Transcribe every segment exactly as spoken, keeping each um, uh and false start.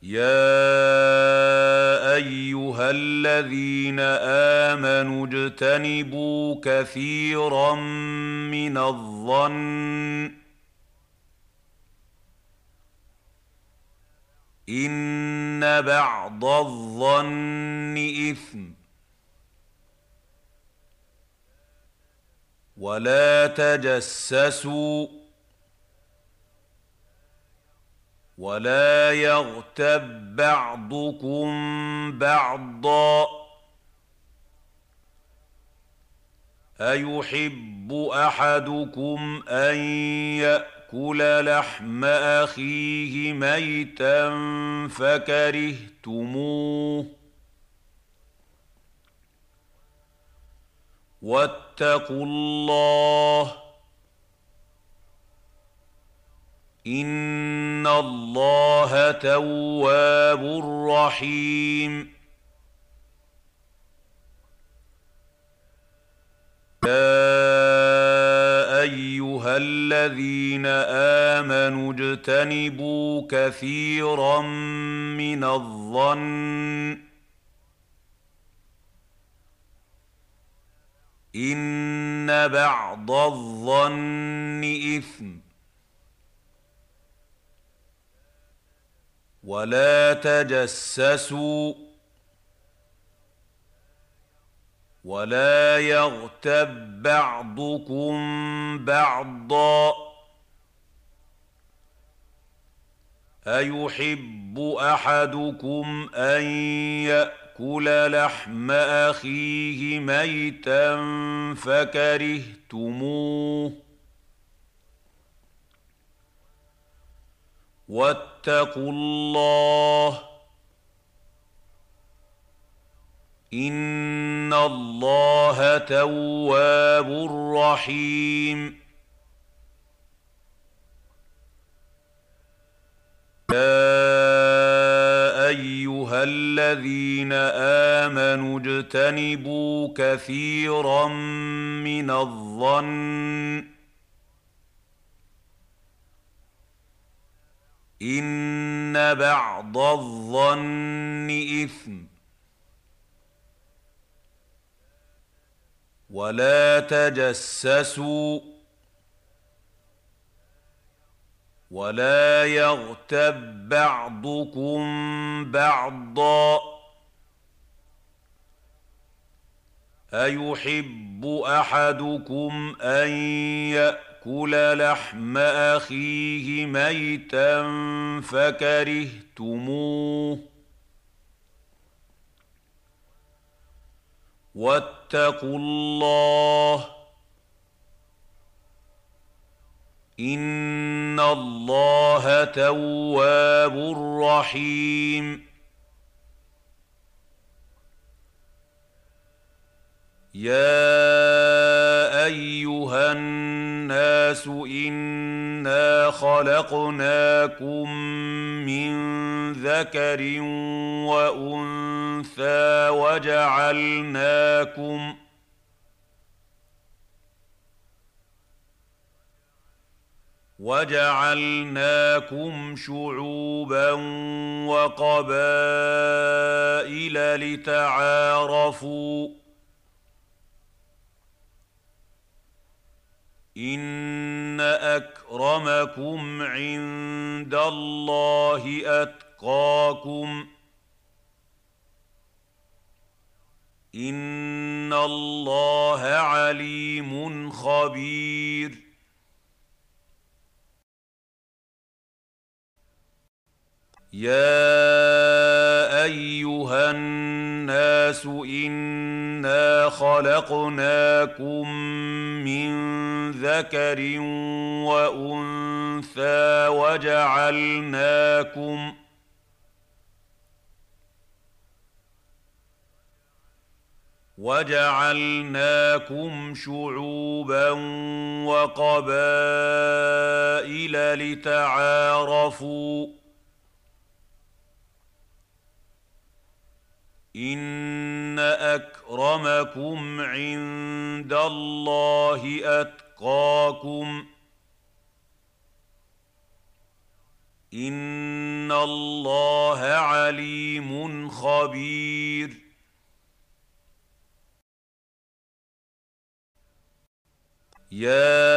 يا أيها الذين آمنوا اجتنبوا كثيرا من الظن إن بعض الظن إثم ولا تجسسوا ولا يغتب بعضكم بعضا أيحب أحدكم أن يأكل لحم أخيه ميتا فكرهتموه واتقوا الله إن الله تواب رحيم يا أيها الذين آمنوا اجتنبوا كثيرا من الظن إن بعض الظن إثم ولا تجسسوا ولا يغتب بعضكم بعضا أيحب أحدكم أن يأكل لحم أخيه ميتا فكرهتموه واتقوا الله إن الله تواب رحيم يا أيها الذين آمنوا اجتنبوا كثيرا من الظن إن بعض الظن إثم ولا تجسسوا ولا يغتب بعضكم بعضا أيحب أحدكم أن يأكل لحم أخيه ميتا فكرهتموه واتقوا الله إن الله تواب رحيم يا أيها الناس إنا خلقناكم من ذكر وأنثى وجعلناكم وجعلناكم شعوبا وقبائل لتعارفوا إن أكرمكم عند الله أتقاكم إن الله عليم خبير يا أيها الناس إنا خلقناكم من ذكر وأنثى وجعلناكم وجعلناكم شعوبا وقبائل لتعارفوا إن أكرمكم عند الله أتقاكم إن الله عليم خبير يا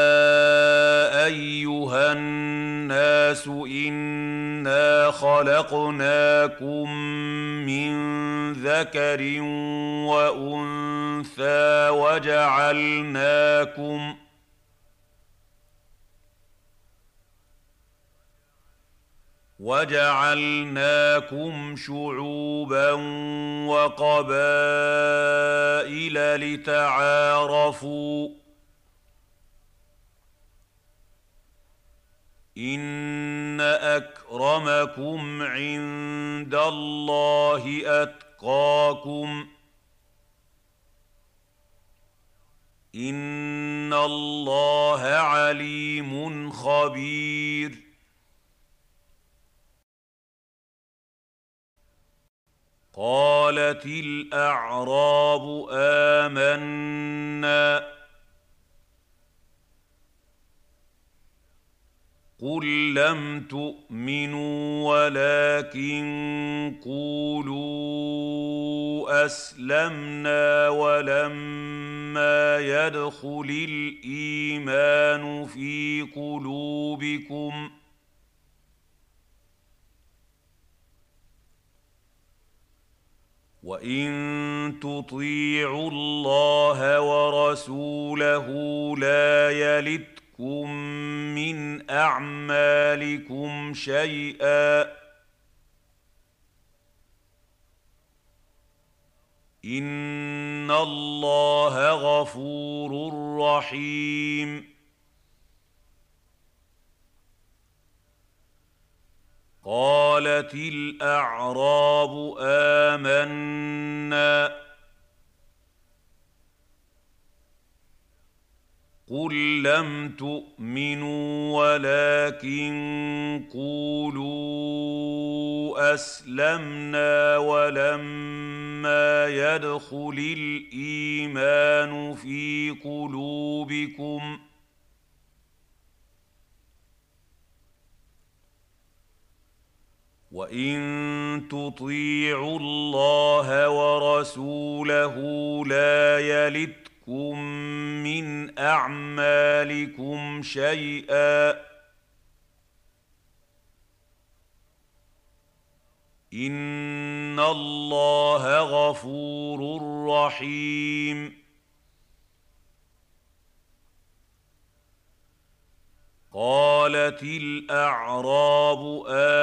أيها الناس إنا خلقناكم من ذكر وأنثى وجعلناكم وجعلناكم شعوبا وقبائل لتعارفوا إن أكرمكم عند الله أتقاكم إن الله عليم خبير قالت الأعراب آمنا قل لم تؤمنوا ولكن قولوا أسلمنا ولما يدخل الإيمان في قلوبكم وإن تطيعوا الله ورسوله لا يلتكم من أعمالكم شيئا إن الله غفور رحيم قالت الأعراب آمنا قل لم تؤمنوا ولكن قولوا أسلمنا ولما يدخل الإيمان في قلوبكم وإن تطيعوا الله ورسوله لا يلتكم من أعمالكم شيئا إن الله غفور رحيم قالت الأعراب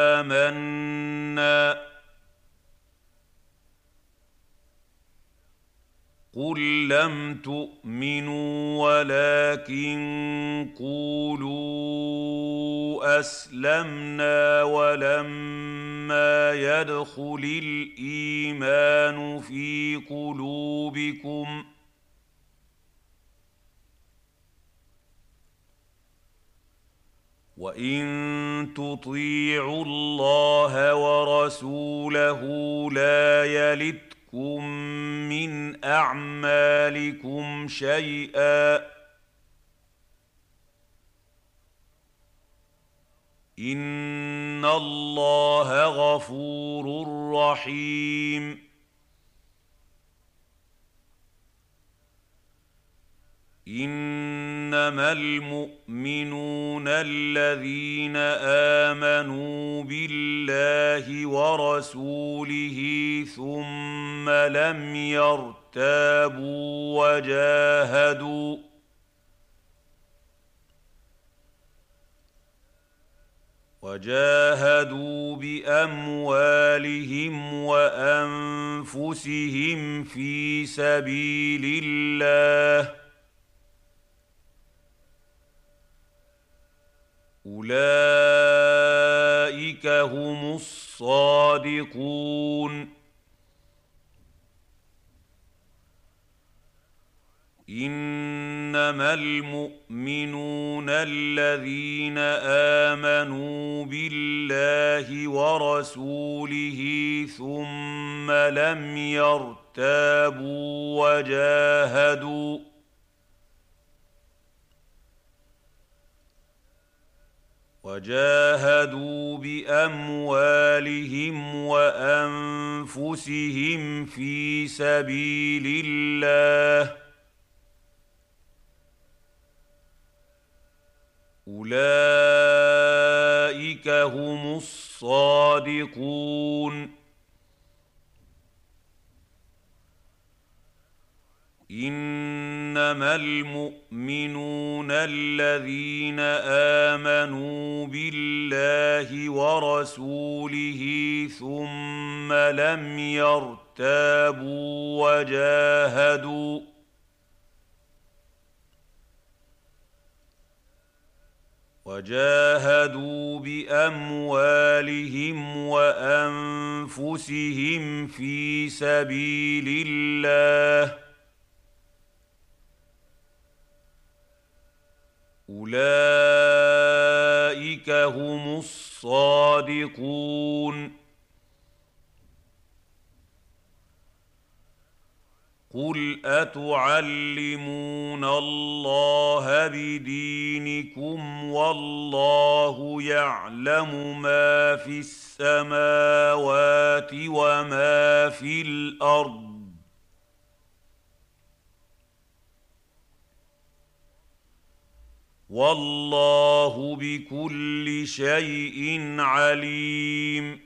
آمنا قل لم تؤمنوا ولكن قولوا أسلمنا ولما يدخل الإيمان في قلوبكم وإن تطيعوا الله ورسوله لا يلتكم من أعمالكم شيئا إن الله غفور رحيم إنما المؤمنون الذين آمنوا بالله ورسوله ثم لم يرتابوا وجاهدوا وجاهدوا بأموالهم وأنفسهم في سبيل الله أولئك هم الصادقون إنما المؤمنون الذين آمنوا بالله ورسوله ثم لم يرتابوا وجاهدوا وجاهدوا باموالهم وانفسهم في سبيل الله اولئك هم الصادقون انما المؤمنون الذين امنوا بالله ورسوله ثم لم يرتابوا وجاهدوا وجاهدوا باموالهم وانفسهم في سبيل الله اولئك هم الصادقون قل اتعلمون الله بدينكم والله يعلم ما في السماوات وما في الارض والله بكل شيء عليم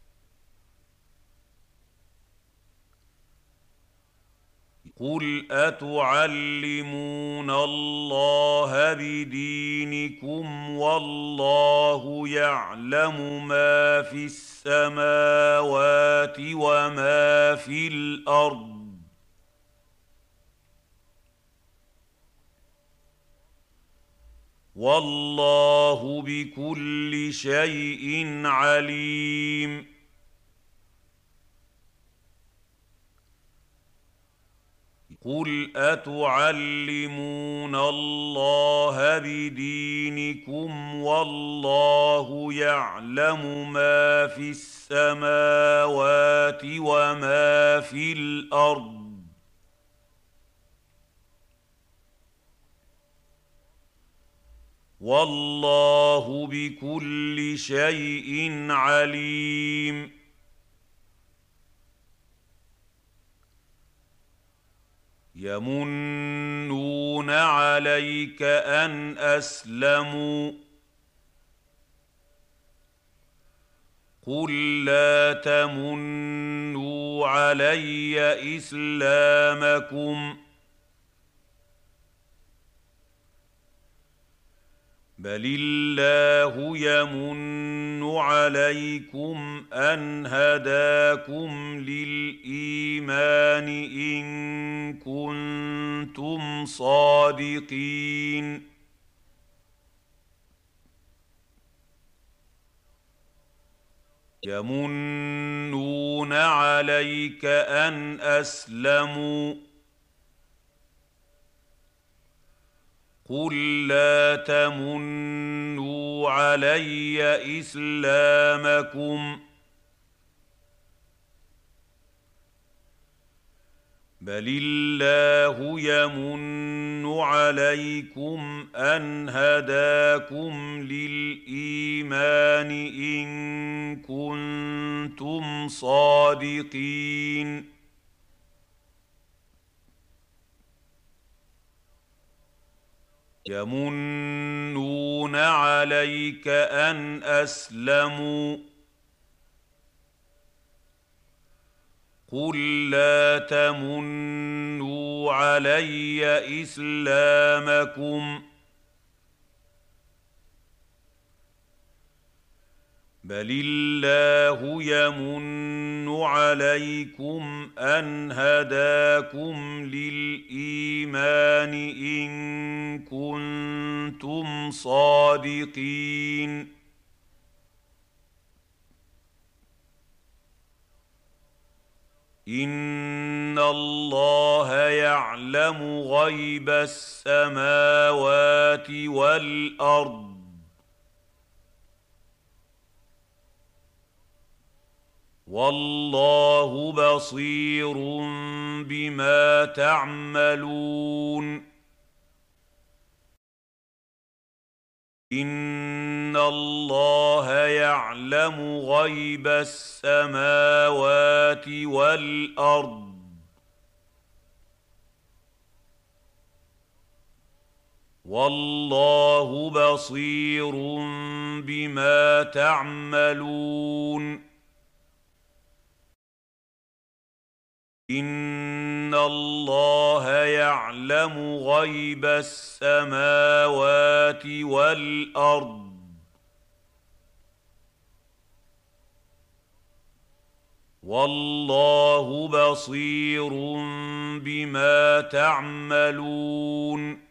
قل اتعلمون الله بدينكم والله يعلم ما في السماوات وما في الارض والله بكل شيء عليم قل اتعلمون الله بدينكم والله يعلم ما في السماوات وما في الارض والله بكل شيء عليم يمنون عليك ان اسلموا قل لا تمنوا علي اسلامكم بل الله يمن عليكم ان هداكم للايمان ان كنتم صادقين يمنون عليك ان اسلموا قل لا تمنوا علي اسلامكم بل الله يمن عليكم ان هداكم للايمان ان كنتم صادقين يمنون عليك ان اسلموا قل لا تمنوا علي اسلامكم بل الله يمن عليكم ان هداكم للايمان ان كنتم صادقين ان الله يعلم غيب السماوات والارض والله بصير بما تعملون إن الله يعلم غيب السماوات والأرض والله بصير بما تعملون إن الله يعلم غيب السماوات والأرض والله بصير بما تعملون